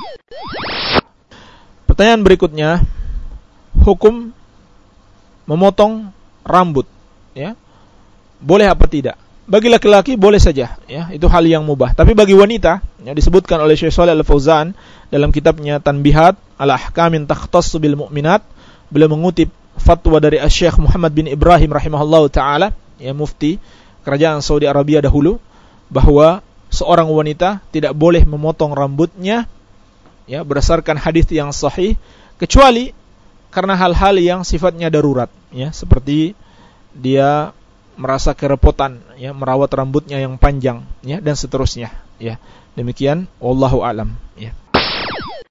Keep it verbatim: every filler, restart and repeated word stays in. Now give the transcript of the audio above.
Pertanyaan berikutnya, hukum memotong rambut, ya, boleh apa tidak? Bagi laki-laki boleh saja, ya, itu hal yang mubah. Tapi bagi wanita, ya, disebutkan oleh Syekh Shalih Al-Fauzan dalam kitabnya Tanbihat ala Ahkamin Takhtassu bil Mu'minat, beliau mengutip fatwa dari Syekh Muhammad bin Ibrahim rahimahullahu taala, ya, mufti kerajaan Saudi Arabia dahulu, bahwa seorang wanita tidak boleh memotong rambutnya, ya, berdasarkan hadis yang sahih, kecuali karena hal-hal yang sifatnya darurat, ya, seperti dia merasa kerepotan, ya, merawat rambutnya yang panjang, ya, dan seterusnya, ya. Demikian wallahu alam, ya.